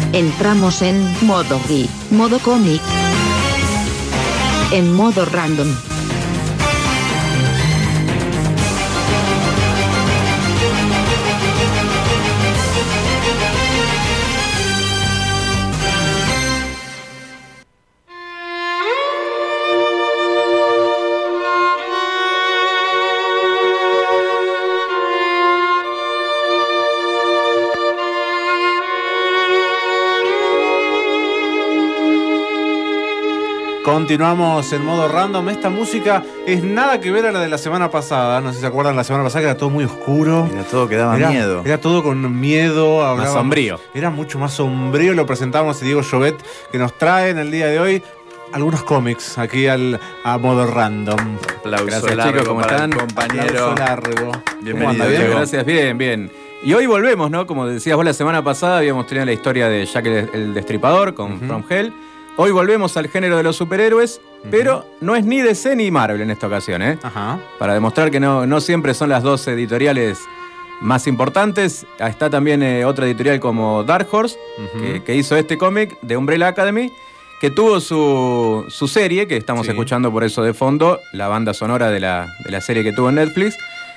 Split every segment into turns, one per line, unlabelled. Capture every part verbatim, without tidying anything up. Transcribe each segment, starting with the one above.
Entramos en modo geek, modo cómic, en modo random.
Continuamos en modo random. Esta música es nada que ver a la de la semana pasada. No sé si se acuerdan, la semana pasada que era todo muy oscuro.
Era todo que daba
era,
miedo.
Era todo con miedo. Hablaba,
más sombrío.
Era mucho más sombrío. Lo presentamos a Diego Llobet, que nos trae en el día de hoy algunos cómics aquí al, a modo random.
Aplauso
Gracias,
largo,
chicos, ¿cómo
para
están?
el compañero.
Aplauso largo.
Bienvenido,
¿Bien?
Diego.
Gracias, bien, bien. Y hoy volvemos, ¿no? Como decías vos la semana pasada, habíamos tenido la historia de Jack el, el Destripador con
Uh-huh.
From Hell. Hoy volvemos al género de los superhéroes, uh-huh. pero no es ni D C ni Marvel en esta ocasión, ¿eh?
Ajá.
Para demostrar que no, no siempre son las dos editoriales más importantes. Está también eh, otra editorial como Dark Horse, uh-huh. que, que hizo este cómic de Umbrella Academy, que tuvo su, su serie, que estamos sí. escuchando por eso de fondo, la banda sonora de la, de la serie que tuvo en Netflix.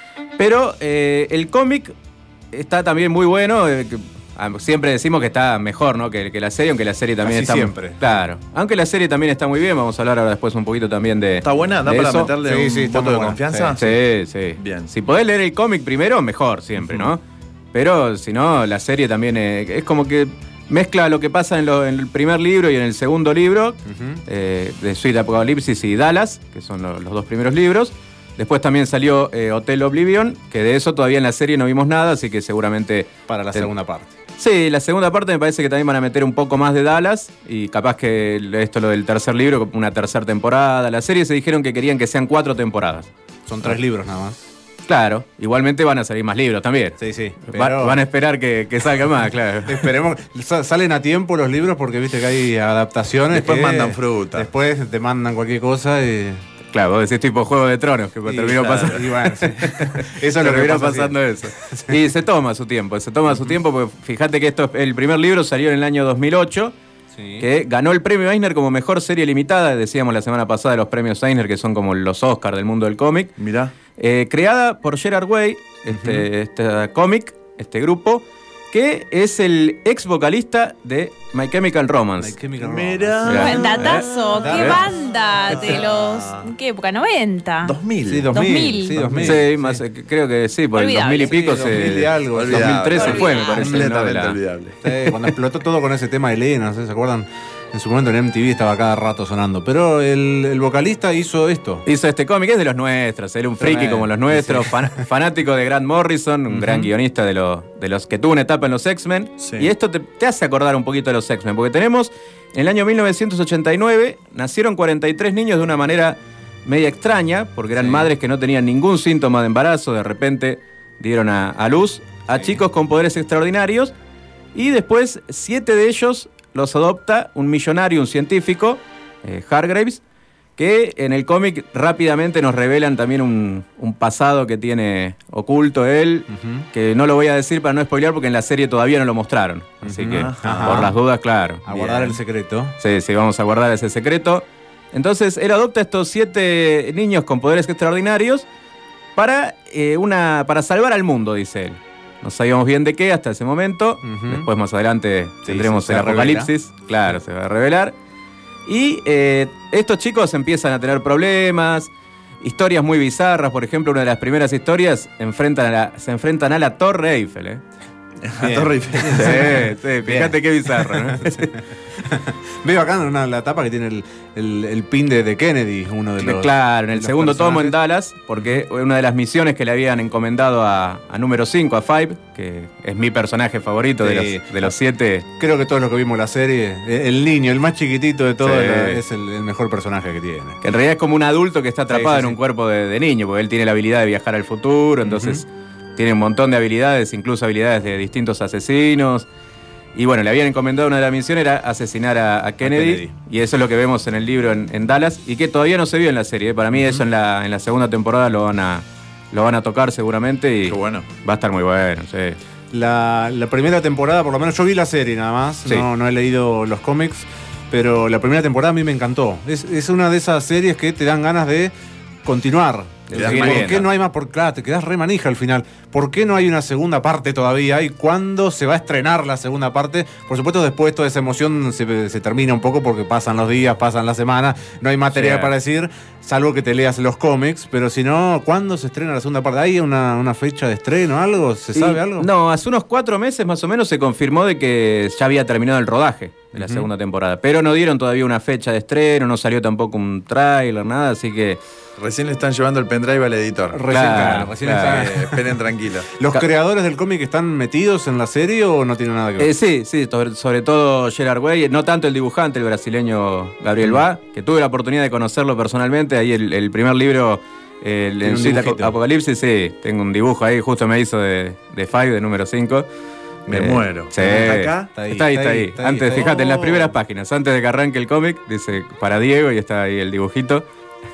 Pero eh, el cómic está también muy bueno. Eh, que, Siempre decimos que está mejor, ¿no? que, que la serie, aunque la serie también
Así
está...
siempre.
Claro. Aunque la serie también está muy bien, vamos a hablar ahora después un poquito también de...
¿Está buena? ¿Da
de
para
eso?
meterle
Sí,
un
sí, está
voto de
muy buena.
confianza?
Sí, sí.
Bien.
Si podés leer el cómic primero, mejor siempre, ¿no? Pero si no, la serie también es, es como que mezcla lo que pasa en, lo, en el primer libro y en el segundo libro, uh-huh. eh, de Sweet Apocalypse y Dallas, que son lo, los dos primeros libros. Después también salió eh, Hotel Oblivion, que de eso todavía en la serie no vimos nada, así que seguramente...
Para la
te...
segunda parte.
Sí, la segunda parte me parece que también van a meter un poco más de Dallas y capaz que esto lo del tercer libro, una tercera temporada. La serie se dijeron que querían que sean cuatro temporadas.
Son tres libros nada más.
Claro, igualmente van a salir más libros también.
Sí, sí.
Pero... Va, van a esperar que, que salga más, claro.
Esperemos. Salen a tiempo los libros porque viste que hay adaptaciones.
Después
que
mandan fruta.
Después te mandan cualquier cosa y...
Claro, vos decís tipo Juego de Tronos, que
y,
terminó
claro,
pasando.
Y bueno, sí. Eso es lo que
terminó
pasa
pasando
así.
eso. Y se toma su tiempo, se toma su tiempo, porque fíjate que esto, el primer libro salió en el año dos mil ocho, sí. que ganó el premio Eisner como mejor serie limitada, decíamos la semana pasada los premios Eisner, que son como los Oscars del mundo del cómic.
Mirá.
Eh, creada por Gerard Way, este, uh-huh. este cómic, este grupo, que es el ex vocalista de My Chemical Romance.
My Chemical
Mirá.
Romance.
Buen datazo,
¿Eh?
qué
¿Eh?
banda de los... ¿Qué época? ¿noventa?
dos mil.
Sí, dos mil.
dos mil.
Sí, dos mil.
Sí,
Sí.
más, creo que sí, por
Olvidable.
el dos mil y pico,
Sí, dos mil
se,
y algo,
dos mil trece
olvidable.
fue, me parece.
Completamente
¿no? De la-
olvidable.
Sí, cuando explotó todo con ese tema de Elena, ¿no? ¿Se acuerdan? En su momento en M T V estaba cada rato sonando. Pero el, el vocalista hizo esto.
Hizo este cómic, es de los nuestros, era un friki
Tremendo,
como los nuestros,
sí.
fan- fanático de Grant Morrison, un
Uh-huh.
gran guionista de, lo- de los que tuvo una etapa en los X-Men.
Sí.
Y esto te, te hace acordar un poquito de los X-Men, porque tenemos, en el año mil novecientos ochenta y nueve, nacieron cuarenta y tres niños de una manera media extraña, porque eran
Sí.
madres que no tenían ningún síntoma de embarazo, de repente dieron a, a luz a
Sí.
chicos con poderes extraordinarios, y después siete de ellos los adopta un millonario, un científico, eh, Hargreaves, que en el cómic rápidamente nos revelan también un, un pasado que tiene oculto él,
Uh-huh.
que no lo voy a decir para no spoilear porque en la serie todavía no lo mostraron. Así
Ujú.
que,
Ajá.
por las dudas, claro.
A guardar
Bien.
el secreto.
Sí, sí, vamos a guardar ese secreto. Entonces, él adopta a estos siete niños con poderes extraordinarios para, eh, una, para salvar al mundo, dice él. No sabíamos bien de qué hasta ese momento.
Ujú.
Después, más adelante,
Sí,
tendremos
se- se
el apocalipsis. Claro, se va a revelar. Y eh, estos chicos empiezan a tener problemas, historias muy bizarras. Por ejemplo, una de las primeras historias enfrentan a la- se enfrentan a la Torre Eiffel, ¿eh?
La
Bien.
Torre Eiffel.
Sí, sí, fíjate qué bizarro, ¿no?
Veo acá en una, la tapa que tiene el, el, el pin de, de Kennedy, uno de los.
Claro, en el
los
segundo tomo en
personajes.
Dallas, porque una de las misiones que le habían encomendado a, a número cinco, a Five, que es mi personaje favorito
Sí.
de, los, de los siete.
Creo que todos los que vimos la serie, el niño, el más chiquitito de todos,
Sí.
es el, el mejor personaje que tiene.
Que en realidad es como un adulto que está atrapado
Sí, sí,
en
sí.
un cuerpo de, de niño, porque él tiene la habilidad de viajar al futuro, entonces tiene un montón de habilidades, incluso habilidades de distintos asesinos. Y bueno, le habían encomendado una de las misiones, era asesinar a, a, Kennedy,
Kennedy.
y eso es lo que vemos en el libro en, en Dallas, y que todavía no se vio en la serie. Para mí eso en la, en la segunda temporada lo van a, lo van a tocar seguramente y
Qué bueno.
va a estar muy bueno, sí.
La, la primera temporada, por lo menos yo vi la serie nada más,
Sí.
no, no he leído los cómics, pero la primera temporada a mí me encantó. Es, es una de esas series que te dan ganas de continuar.
De
¿Por
seguir
qué
viendo.
no hay más? Por, claro, te quedás re manija al final. ¿Por qué no hay una segunda parte todavía? ¿Y cuándo se va a estrenar la segunda parte? Por supuesto, después toda esa emoción se, se termina un poco porque pasan los días, pasan las semanas, no hay material
Sí.
para decir, salvo que te leas los cómics, pero si no, ¿cuándo se estrena la segunda parte? ¿Hay una, una fecha de estreno, algo? ¿Se
Y-
sabe algo?
No, hace unos cuatro meses más o menos se confirmó de que ya había terminado el rodaje de la
Ujú.
segunda temporada. Pero no dieron todavía una fecha de estreno, no salió tampoco un tráiler, nada, así que...
Recién le están llevando el pendrive al editor.
Recién,
Claro,
claro, recién
claro.
está-
Eh, esperen tranquilo.
¿Los
Ca-
creadores del cómic están metidos en la serie o no tienen nada que ver?
Eh, sí, sí, sobre, sobre todo Gerard Way, no tanto el dibujante, el brasileño Gabriel Bá, que tuve la oportunidad de conocerlo personalmente. Ahí el, el primer libro, eh, el
Tiene un
Sweet
dibujito.
Apocalipsis, sí, tengo un dibujo ahí, justo me hizo de, de Five, de número cinco.
Me muero.
Sí.
¿Está acá?
Está ahí,
Está ahí,
está
está
ahí,
ahí.
está ahí,
Antes,
está ahí.
fíjate, en las
Oh.
primeras páginas, antes de que arranque el cómic, dice para Diego y está ahí el dibujito.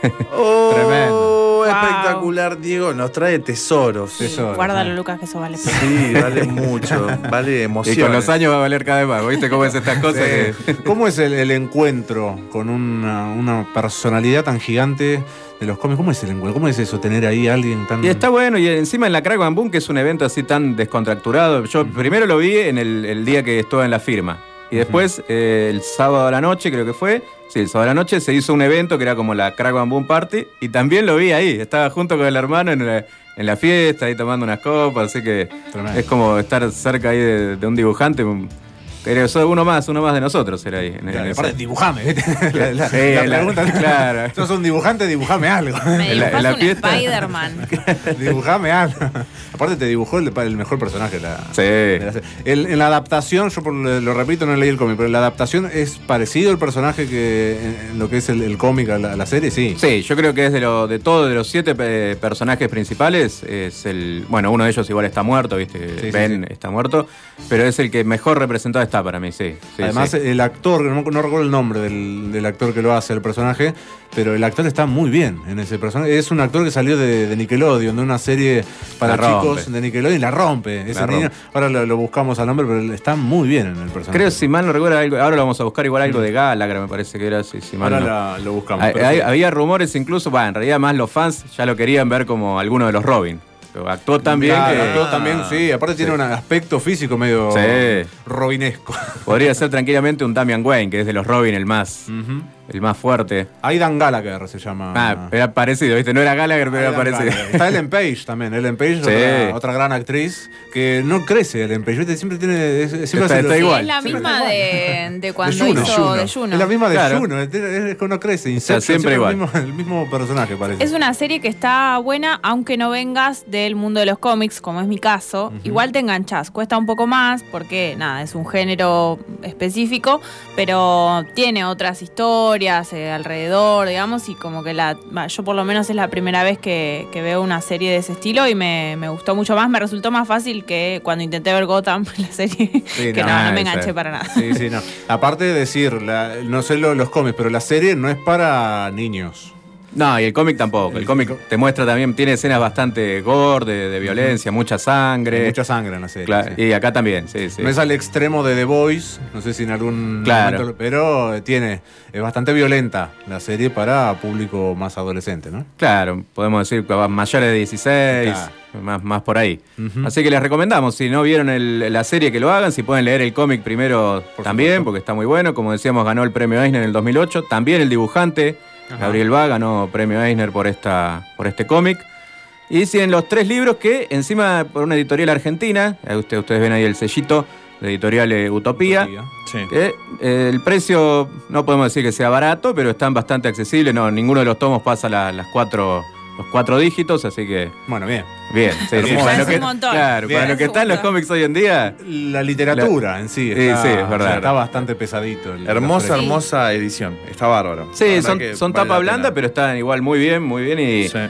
Oh,
Tremendo.
espectacular, Diego. Nos trae tesoros.
Sí. Tesoro,
Guárdalo,
sí.
Lucas, que eso vale.
Sí, vale mucho. Vale
Y
emoción.
con los años va a valer cada vez más. ¿Viste cómo es estas cosas?
Sí.
que-
¿Cómo es el, el encuentro con una, una personalidad tan gigante de los cómics? ¿Cómo es el encuentro? ¿Cómo es eso, tener ahí a alguien tan...
Y está bueno, y encima en la Crack Bamboo, que es un evento así tan descontracturado. Yo primero lo vi en el, el día que estuve en la firma. Y después, eh, el sábado a la noche, creo que fue, sí, el sábado a la noche se hizo un evento que era como la Crack Bamboo Party. Y también lo vi ahí. Estaba junto con el hermano en la, en la fiesta, ahí tomando unas copas. Así que
Tremendo.
es como estar cerca ahí de, de un dibujante. Pero eso uno más, uno más de nosotros era ahí. En, en
Claro,
esa-
aparte, dibujame. ¿viste? La, la-
Sí,
la
la-
pregunta,
claro.
Sos un dibujante, dibujame algo.
Me
En la-
dibujás
en la
un
fiesta.
Spider-Man.
Dibujame algo. Aparte te dibujó el, el mejor personaje de la,
Sí.
de la serie. El- en la adaptación, yo por, lo repito, no leí el cómic, pero en la adaptación es parecido el personaje que en, en lo que es el, el cómic a la, a la serie, sí.
Sí, yo creo que es de lo de todos de los siete eh, personajes principales es el, bueno, uno de ellos igual está muerto, viste,
Sí, sí,
Ben
sí.
está muerto, pero es el que mejor representado está para mí, sí. sí,
Además,
sí.
el actor, no, no recuerdo el nombre del, del actor que lo hace el personaje, pero el actor está muy bien en ese personaje. Es un actor que salió de, de Nickelodeon, de una serie para
La rompe.
chicos de Nickelodeon, y la rompe. Ese
La
niño,
rompe.
ahora lo, lo buscamos al nombre, pero él está muy bien en el personaje.
Creo, si mal no recuerdo, algo, ahora lo vamos a buscar igual algo de Gallagher, me parece que era, si, si mal
Ahora
no.
la- lo buscamos.
Hay-
pero
hay-
sí.
había rumores incluso, bueno, en realidad más los fans ya lo querían ver como alguno de los Robin. Pero actuó tan bien
Claro,
que
actuó también, sí. Aparte tiene
Sí.
un aspecto físico medio
Sí.
robinesco.
podría ser tranquilamente un Damian Wayne, que es de los Robin el más,
Ujú.
el más fuerte.
Aidan Gallagher se llama.
Ah, era parecido, ¿viste? No era Gallagher, pero era
Aidan
parecido.
Gallagher. Está Ellen Page también. Ellen Page,
Sí.
otra, otra gran actriz que no crece. Ellen Page, ¿viste? Siempre tiene. es- Siempre
Está-
hace
está
los-
igual.
Es la
Siempre
misma
está
de, de cuando
Juno.
hizo de Juno.
Es la misma de
Claro.
Juno. Es, es que no crece. Inception,
siempre igual.
El mismo, el mismo personaje parece.
Es una serie que está buena, aunque no vengas del mundo de los cómics, como es mi caso. Igual te enganchás. Cuesta un poco más porque, nada, es un género específico, pero tiene otras historias eh, alrededor, digamos, y como que la va, yo por lo menos es la primera vez que, que veo una serie de ese estilo y me, me gustó mucho más. Me resultó más fácil que cuando intenté ver Gotham, la serie,
Sí,
que
no,
no, no me
esa-
enganché para nada.
Sí, sí, no. Aparte de decir, la- no sé lo- los cómics, pero la serie no es para niños.
No, y el cómic tampoco. El cómic te muestra también, tiene escenas bastante gore, de, de violencia, mucha sangre.
Hay mucha sangre en la serie.
Cla-
sí.
Y acá también, sí, sí.
No es al extremo de The Voice, no sé si en algún
Claro.
momento, pero tiene, es bastante violenta la serie para público más adolescente, ¿no?
Claro, podemos decir que va mayores de dieciséis,
Claro.
más, más por ahí.
Ujú.
Así que les recomendamos, si no vieron el- la serie, que lo hagan. Si pueden leer el cómic primero
Por
también,
supuesto.
porque está muy bueno. Como decíamos, ganó el premio Eisner en el dos mil ocho. También el dibujante,
Ajá.
Gabriel Bá, ganó premio Eisner por, esta, por este cómic. Y siguen los tres libros que, encima, por una editorial argentina, ahí usted- ustedes ven ahí el sellito de editorial eh, Utopía.
Sí.
Que, eh, el precio no podemos decir que sea barato, pero están bastante accesibles. No, ninguno de los tomos pasa la- las cuatro, los cuatro dígitos, así que
Bueno, bien.
bien. Sí, sí,
Hermoso.
para
Es
lo
un
que,
montón.
claro,
Bien.
para lo que
Es un
están los
montón.
cómics hoy en día.
La literatura en sí,
Sí,
está,
sí, es verdad.
está bastante pesadito. el-
Hermosa,
el-
Sí.
hermosa edición. Está bárbaro. La
Sí,
verdad
son,
que
son
vale
tapa
la
blanda,
pena.
pero están igual muy bien, muy bien. Y
Sí.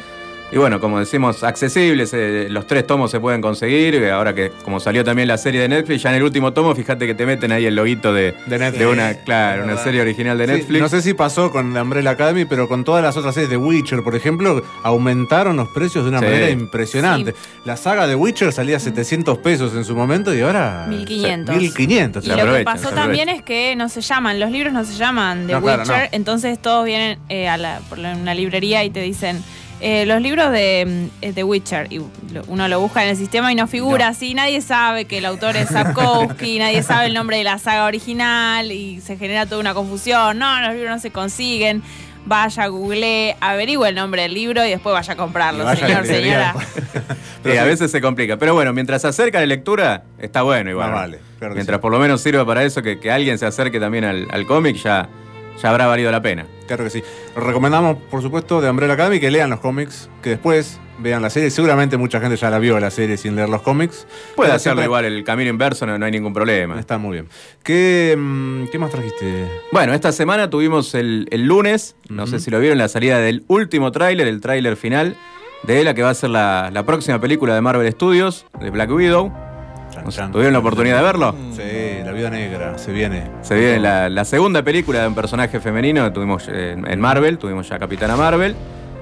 Y bueno, como decimos, accesibles, eh, los tres tomos se pueden conseguir. eh, Ahora que como salió también la serie de Netflix, ya en el último tomo, fíjate que te meten ahí el loguito de,
De Netflix.
de una, claro, una serie original de
Sí,
Netflix.
no sé si pasó con The Umbrella Academy, pero con todas las otras series de Witcher, por ejemplo, aumentaron los precios de una
Sí.
manera impresionante. La saga de Witcher salía a setecientos pesos en su momento y ahora...
mil quinientos.
mil quinientos.
Y
Se
lo que
aprovechan,
pasó
se
también es que no se llaman, los libros no se llaman The
No, claro,
Witcher,
no.
entonces todos vienen eh, a la, por la- una librería y te dicen eh, los libros de mm, The Witcher, y lo- uno lo busca en el sistema y no figura
No.
así, nadie sabe que el autor es Sapkowski, nadie sabe el nombre de la saga original y se genera toda una confusión, no, los libros no se consiguen. Vaya, googleé, averigüe el nombre del libro y después vaya a comprarlo,
Y vaya a
señor,
la librería.
señora.
Sí, a veces se complica. Pero bueno, mientras se acerca la lectura, está bueno igual.
Más
¿no?
vale, claro que
Mientras
sí.
por lo menos sirva para eso, que, que alguien se acerque también al, al cómic, ya, ya habrá valido la pena.
Claro que sí. Recomendamos, por supuesto, de Umbrella Academy que lean los cómics, que después vean la serie. Seguramente mucha gente ya la vio la serie sin leer los cómics.
Puede
Pero
hacerlo
siempre
igual, el camino inverso, no, no hay ningún problema.
Está muy bien. ¿Qué, mm, ¿qué más trajiste?
Bueno, esta semana tuvimos el, el lunes, no
Ujú.
sé si lo vieron, la salida del último tráiler, el tráiler final de la que va a ser la, la próxima película de Marvel Studios, de Black Widow.
Chan,
No sé,
chan.
¿Tuvieron la oportunidad de verlo?
Sí, La Viuda Negra, se viene.
Se viene la, la segunda película de un personaje femenino que tuvimos eh, en, en Marvel, tuvimos ya Capitana Marvel.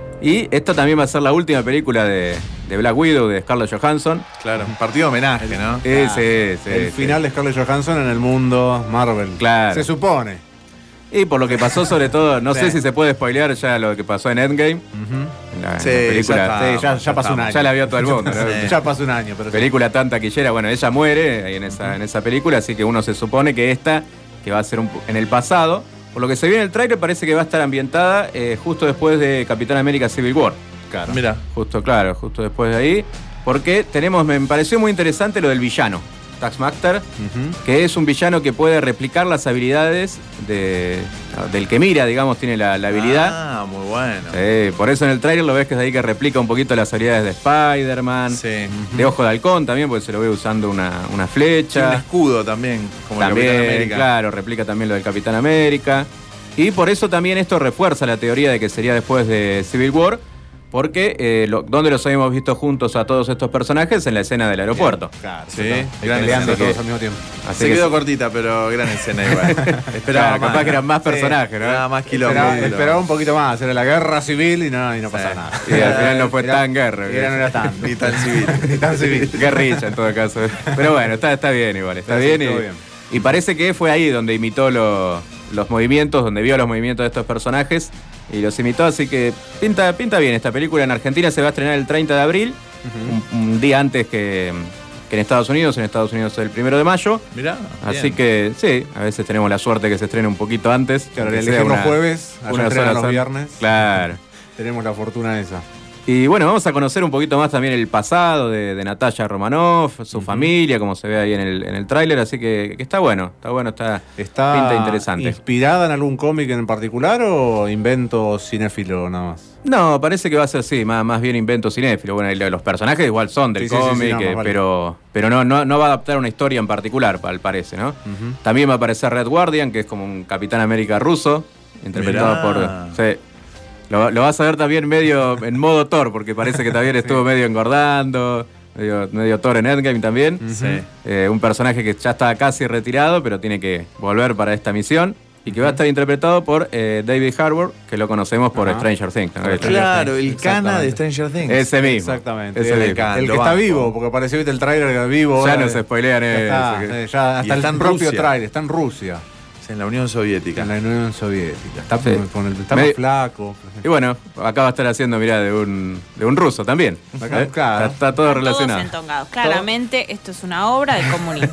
Y esta también va a ser la última película de, de Black Widow, de Scarlett Johansson.
Claro, un partido homenaje, ¿no?
Eh, sí, sí,
El
sí.
final de Scarlett Johansson en el mundo Marvel.
Claro.
Se supone.
Y por lo que pasó sobre todo, no
Sí.
sé si se puede spoilear ya lo que pasó en Endgame.
Ujú.
En la, en
Sí,
la película,
ya está.
Sí, ya, ya pasó un año.
ya la vio todo el mundo, ¿no?
Sí.
Ya pasó un año, pero sí.
Película tan taquillera, bueno, ella muere ahí en esa, en esa película, así que uno se supone que esta, que va a ser un po- en el pasado, por lo que se ve en el tráiler, parece que va a estar ambientada eh, justo después de Capitán América Civil War.
Claro.
Mira,
Justo, claro, justo después de ahí. Porque tenemos, me pareció muy interesante lo del villano, Taskmaster,
Ujú.
que es un villano que puede replicar las habilidades de, del que mira, digamos, tiene la, la habilidad.
Ah, muy bueno.
Sí, por eso en el tráiler lo ves que es ahí que replica un poquito las habilidades de Spider-Man,
Sí.
de Ojo de Halcón también, porque se lo ve usando una, una
Tiene un
flecha.
escudo también, como el
También,
Capitán América.
claro, replica también lo del Capitán América. Y por eso también esto refuerza la teoría de que sería después de Civil War, porque eh, lo- ¿dónde los habíamos visto juntos a todos estos personajes? En la escena del aeropuerto.
Claro,
Sí,
total.
gran
Peleando
escena.
todos al mismo tiempo.
Así
Se
que
quedó
sí.
cortita, pero gran escena igual. Esperaba
Claro, capaz que eran más
Sí,
personajes, ¿no?
Nada más kilómetros.
Esperaba, esperaba un poquito más. Era la guerra civil y no, y no
Sí.
pasaba nada.
Y al final no fue
Era-
tan guerra.
y era- no era tan.
Ni tan civil.
Ni tan civil.
Guerrilla en todo caso. Pero bueno, está, está bien igual, está
Sí,
bien,
estuvo
y,
bien.
y parece que fue ahí donde imitó lo- los movimientos, donde vio los movimientos de estos personajes y los imitó, así que pinta, pinta bien esta película. En Argentina se va a estrenar el treinta de abril, un, un día antes que, que en Estados Unidos, en Estados Unidos el primero de mayo.
Mirá.
Así
bien.
que sí, a veces tenemos la suerte que se estrene un poquito antes.
Claro,
que
el
sea
ejemplo
una-
jueves, allá
unas
entrenan
horas
los
antes.
viernes.
Claro.
Tenemos la fortuna esa.
Y bueno, vamos a conocer un poquito más también el pasado de, de Natalia Romanoff, su familia, como se ve ahí en el, en el tráiler, así que, que está bueno, está bueno, está,
¿Está
pinta interesante.
inspirada en algún cómic en particular o invento cinéfilo nada más?
No, parece que va a ser así, más, más bien invento cinéfilo. Bueno, y lo- los personajes igual son del
Sí, sí, sí, sí,
cómic,
no,
eh,
más vale.
pero, pero no, no, no va a adaptar una historia en particular, al parece, ¿no?
Ujú.
También va a aparecer Red Guardian, que es como un Capitán América ruso, interpretado
Mirá.
por... Sí. Lo, lo vas a ver también medio en modo Thor, porque parece que también estuvo medio engordando, medio, medio Thor en Endgame también.
Sí.
Eh, un personaje que ya está casi retirado, pero tiene que volver para esta misión. Y que va a estar interpretado por eh, David Harbour, que lo conocemos por
Ajá.
Stranger Things. ¿no?
Claro.
Claro, el cana de
Exactamente.
Stranger Things.
Ese mismo.
Exactamente.
Ese
el
mismo.
Can,
el que
lo
está
banco.
vivo, porque apareció ahorita el tráiler que está vivo.
Ya
ahora
no se spoilean
ya
eso.
está,
que-
eh, ya
Y
hasta
está
el
en
propio
Rusia.
tráiler, está en Rusia,
En la Unión Soviética.
en la Unión Soviética. Está,
Sí.
con el, está
Medio-
más flaco.
Y bueno, acá va a estar haciendo, mirá, de un, de un ruso también.
Acá,
¿Eh?
claro.
Está, está todo
Están
relacionado.
Todos entongados. Claramente esto es una obra del comunismo.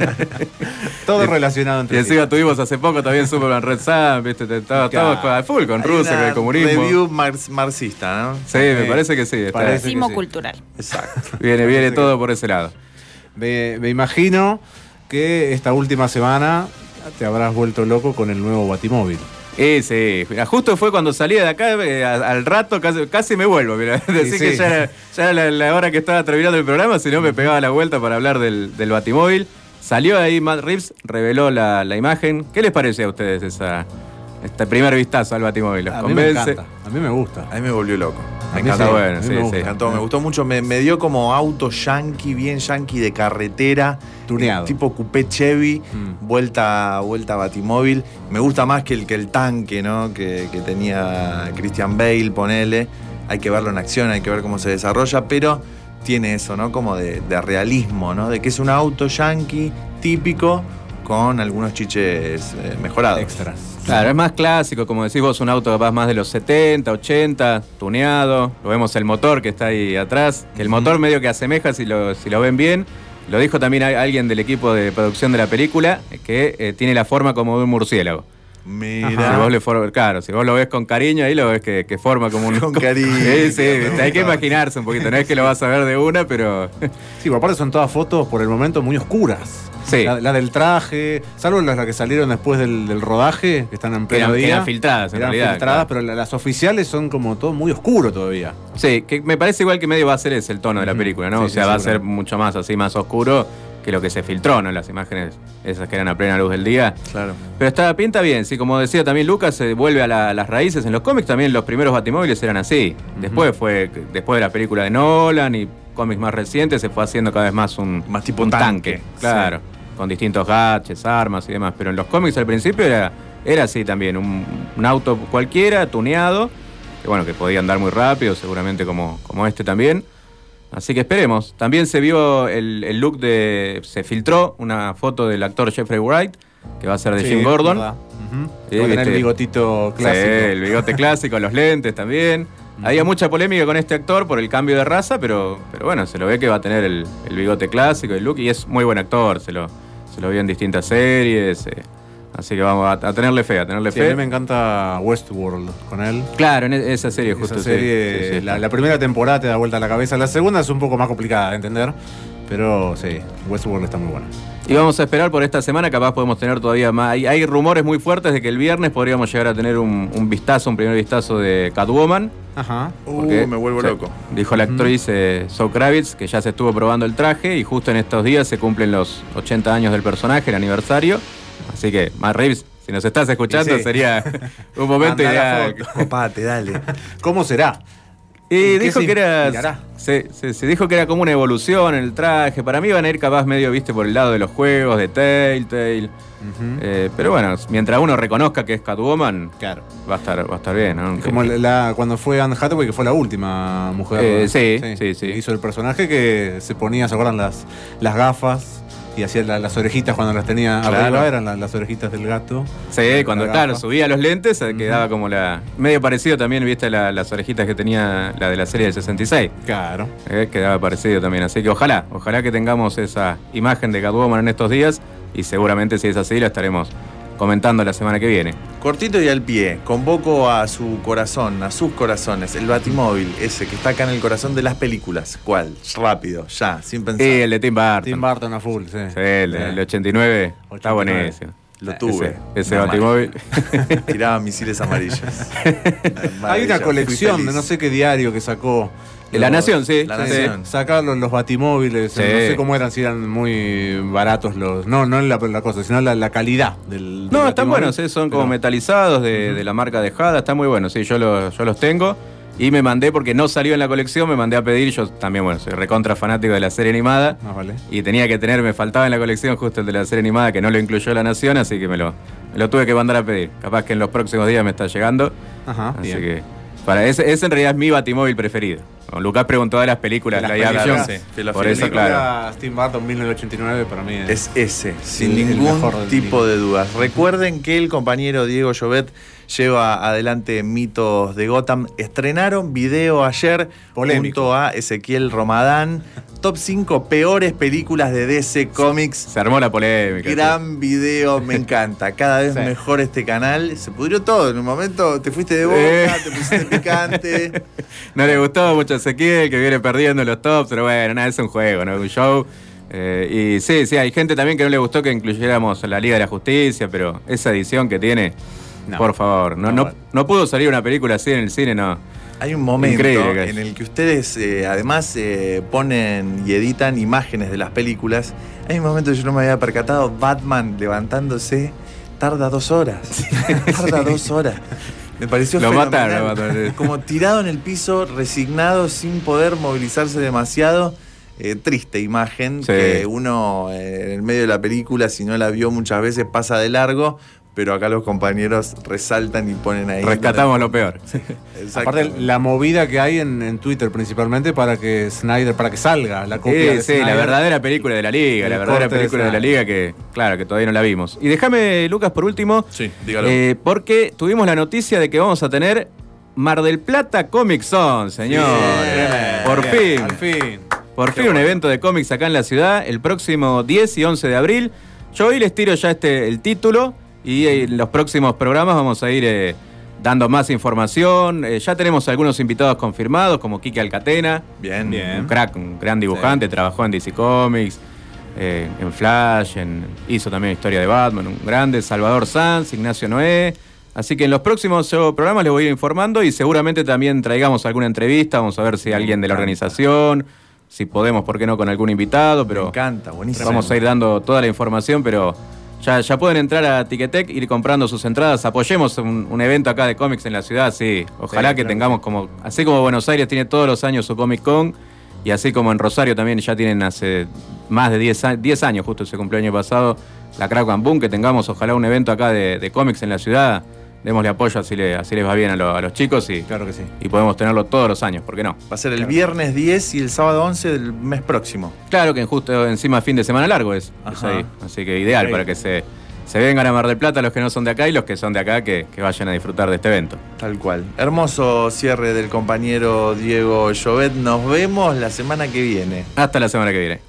Todo relacionado
Y
entre sí.
encima tuvimos hace poco también Superman Red Sun, ¿viste? Estaba
Claro.
todo a full con
Hay
Rusia,
una
con el comunismo.
Review mar- marxista, ¿no?
Sí, me
Sí.
parece que sí. está-
Parece. que
Racismo
sí.
cultural.
Exacto.
Viene, viene
Parece
todo
que-
por ese lado.
Me, me imagino que esta última semana te habrás vuelto loco con el nuevo Batimóvil.
Y sí, mira, justo fue cuando salí de acá, eh, a- al rato casi, casi me vuelvo, mira. Decir
sí.
que ya era, ya era la, la hora que estaba terminando el programa, si no me pegaba la vuelta para hablar del, del Batimóvil. Salió ahí Matt Reeves, reveló la, la imagen. ¿Qué les parece a ustedes esa, este primer vistazo al Batimóvil? ¿Los
A mí me
convence?
encanta, a mí me gusta.
A mí me volvió loco.
A
Me
A mí
encantó.
sí,
bueno,
a mí
sí,
me
sí.
gusta.
Me encantó, me gustó mucho. Me, me dio como auto yankee, bien yankee de carretera.
Tuneado.
Tipo coupé Chevy,
Mm.
vuelta, vuelta Batimóvil. Me gusta más que el, que el tanque, ¿no? Que, que tenía Christian Bale, ponele. Hay que verlo en acción, hay que ver cómo se desarrolla, pero tiene eso, ¿no? Como de, de realismo, ¿no? De que es un auto yankee típico con algunos chiches eh, mejorados.
Extras.
Claro, es más clásico, como decís vos, un auto capaz más de los setenta, ochenta, tuneado. Lo vemos el motor que está ahí atrás. Que el motor medio que asemeja, si lo, si lo ven bien. Lo dijo también a- alguien del equipo de producción de la película, que eh, tiene la forma como de un murciélago.
Mira.
Si vos le for- claro, si vos lo ves con cariño, ahí lo ves que, que forma como un...
Con cariño.
Sí, sí,
Me
hay que
gusta.
imaginarse un poquito. No es que lo vas a ver de una, pero...
Sí, por aparte son todas fotos por el momento muy oscuras.
Sí.
La, la del traje, salvo las, las que salieron después del, del rodaje, que están en pleno
eran- que
día.
eran filtradas, en
Eran
realidad,
filtradas,
claro.
pero la- las oficiales son como todo muy oscuro todavía.
Sí, que me parece igual que medio va a ser ese el tono de la
Ujú.
película, ¿no?
Sí,
o sea,
sí,
va a ser
seguro.
mucho más así, más oscuro que lo que se filtró, ¿no? Las imágenes esas que eran a plena luz del día.
Claro.
Pero está, pinta bien, sí, como decía también Lucas, se vuelve a la- las raíces. En los cómics también los primeros batimóviles eran así. Después fue, después de la película de Nolan y cómics más recientes, se fue haciendo cada vez más un,
Más tipo
un
tanque,
Claro, con distintos gadgets, armas y demás. Pero en los cómics al principio era, era así también, un, un auto cualquiera, tuneado, que bueno, que podía andar muy rápido, seguramente como, como este también. Así que esperemos. También se vio el, el look de... Se filtró una foto del actor Jeffrey Wright, que va a ser de
Sí,
Jim Gordon.
verdad. Ujú.
Sí,
Va a tener
viste.
el bigotito
Sí,
clásico.
el bigote clásico, los lentes también. Había mucha polémica con este actor por el cambio de raza, pero, pero bueno, se lo ve que va a tener el, el bigote clásico, el look, y es muy buen actor. Se lo, se lo vio en distintas series. eh. Así que vamos a, a tenerle fe, a tenerle
Sí, a
fe.
mí me encanta Westworld con él.
Claro, en e- esa serie justo.
Esa
sí,
serie,
sí, sí.
La, la primera temporada te da vuelta a la cabeza. La segunda es un poco más complicada de entender. Pero sí, Westworld está muy buena.
Y vamos a esperar por esta semana, capaz podemos tener todavía más. Hay, hay rumores muy fuertes de que el viernes podríamos llegar a tener un, un vistazo, un primer vistazo de Catwoman.
Ajá.
Uh,
Porque,
me vuelvo
sí,
loco.
Dijo la actriz eh, Zoe Kravitz que ya se estuvo probando el traje y justo en estos días se cumplen los ochenta años del personaje, el aniversario. Así que, Matt Reeves, si nos estás escuchando,
Sí, sí.
sería un momento
Mandá la
ideal.
foto.
Copate, dale.
¿Cómo será?
Y
¿Qué
dijo
se
que era.
inspirará?
Se, se- se dijo que era como una evolución en el traje. Para mí van a ir capaz medio, viste, por el lado de los juegos, de Telltale.
Ujú.
Eh, pero bueno, mientras uno reconozca que es Catwoman,
Claro.
va a estar, va a estar bien, ¿no?
Es como la, la- cuando fue Anne Hathaway, que fue la última mujer.
Eh,
¿no?
sí, sí, sí.
Hizo el personaje que se ponía, ¿se acuerdan? Las, las gafas y hacía la- las orejitas cuando las tenía
Claro.
arriba, eran la- las orejitas del gato.
Sí, cuando
La
claro,
gafa.
subía los lentes, eh, quedaba como la. Medio parecido también, viste, la- las orejitas que tenía la de la serie del sesenta y seis.
Claro.
Eh, quedaba parecido también. Así que ojalá, ojalá que tengamos esa imagen de Catwoman en estos días. Y seguramente, si es así, la estaremos comentando la semana que viene.
Cortito y al pie, convoco a su corazón, a sus corazones, el Batimóvil, ese que está acá en el corazón de las películas. ¿Cuál? Rápido, ya, sin pensar.
Y el de Tim Burton.
Tim Burton a full, sí.
Sí, el, de- el de ochenta y nueve. Está
ochenta y nueve.
buenísimo.
Lo
Eh,
tuve.
Ese, ese
Nada más.
Batimóvil.
Tiraba misiles amarillos.
Hay
Maravilla,
una
fui
colección de
feliz.
no sé qué diario que sacó.
La Nación, sí.
La
sí.
Nación.
Sacar los, los batimóviles,
Sí.
no sé cómo eran, si eran muy baratos los. No, no la, la cosa, sino la, la calidad del. del
No, están
batimóvil.
buenos, eh, son como
Pero-
metalizados de, de la marca de Hada, están muy buenos, sí, yo, los- yo los tengo. Y me mandé, porque no salió en la colección, me mandé a pedir, yo también, bueno, soy recontra fanático de la serie animada.
Ah, vale.
Y tenía que tener, me faltaba en la colección justo el de la serie animada, que no lo incluyó La Nación, así que me lo, me lo tuve que mandar a pedir. Capaz que en los próximos días me está llegando.
Ajá,
Así
bien.
que, para ese, ese en realidad es mi batimóvil preferido. Bueno, Lucas preguntó de las películas,
De
la
las
live action,
películas,
sí, de la
por eso,
película.
claro.
Steve Burton mil novecientos ochenta y nueve para mí es.
Es ese, sin
el
ningún
mejor del
tipo
cine.
de dudas. Recuerden que el compañero Diego Llobet lleva adelante Mitos de Gotham. Estrenaron video ayer
Polémico.
junto a Ezequiel Romadán. Top cinco peores películas de D C Comics.
Se armó la polémica.
Gran video, me encanta. Cada vez
Sí.
mejor este canal. Se pudrió todo. En un momento te fuiste de boca,
Eh.
te pusiste picante.
sí. No le gustó mucho a Ezequiel, que viene perdiendo los tops, pero bueno, nada, es un juego, no es un show. Eh, y sí, sí, hay gente también que no le gustó que incluyéramos la Liga de la Justicia, pero esa edición que tiene,
No.
por favor, no,
No,
no,
bueno.
no pudo salir una película así en el cine, no.
Hay un momento
Increíble que es.
en el que ustedes eh, además eh, ponen y editan imágenes de las películas. Hay un momento que yo no me había percatado, Batman levantándose, tarda dos horas. Tarda dos horas. Me pareció
Lo
fenomenal.
mataron, lo mataron.
Como tirado en el piso, resignado, sin poder movilizarse demasiado. Eh, triste imagen
Sí.
que uno eh, en el medio de la película, si no la vio muchas veces, pasa de largo, pero acá los compañeros resaltan y ponen ahí.
Rescatamos lo peor.
Aparte, la movida que hay en, en Twitter principalmente para que Snyder, para que salga la copia
Sí,
de
sí,
Snyder.
la verdadera película de la Liga,
El
la verdadera
corte de
película de la
Snyder.
Liga que, claro, que todavía no la vimos. Y déjame, Lucas, por último,
Sí, dígalo.
eh, porque tuvimos la noticia de que vamos a tener Mar del Plata Comic Zone, señor.
Bien,
por
Bien,
fin.
Al fin.
Por fin un evento de cómics acá en la ciudad, el próximo diez y once de abril. Yo hoy les tiro ya este el título y eh, en los próximos programas vamos a ir eh, dando más información. Eh, ya tenemos algunos invitados confirmados, como Quique Alcatena,
Bien.
Bien.
un crack, un gran dibujante, trabajó en D C Comics, eh, en Flash, en- hizo también historia de Batman, un grande. Salvador Sanz, Ignacio Noé. Así que en los próximos yo, programas les voy a ir informando y seguramente también traigamos alguna entrevista. Vamos a ver si alguien de la organización, si podemos, por qué no, con algún invitado,
Me
pero
encanta, buenísimo.
vamos a ir dando toda la información, pero ya, ya pueden entrar a Ticketek, ir comprando sus entradas. Apoyemos un, un evento acá de cómics en la ciudad, sí. Ojalá
Sí,
que
claro.
tengamos como, así como Buenos Aires tiene todos los años su Comic Con, y así como en Rosario también ya tienen hace más de diez, a- diez años, justo se cumplió el año pasado, la Crack and Boom, que tengamos ojalá un evento acá de, de cómics en la ciudad. Démosle apoyo, así, le, así les va bien a, lo- a los chicos y,
Claro que sí.
y podemos tenerlo todos los años, ¿por qué no?
Va a ser el viernes diez y el sábado once del mes próximo.
Claro que justo encima fin de semana largo es, es
Ajá.
ahí. Así que ideal
Ok.
para que se, se vengan a Mar del Plata los que no son de acá y los que son de acá que, que vayan a disfrutar de este evento.
Tal cual. Hermoso cierre del compañero Diego Llobet. Nos vemos la semana que viene.
Hasta la semana que viene.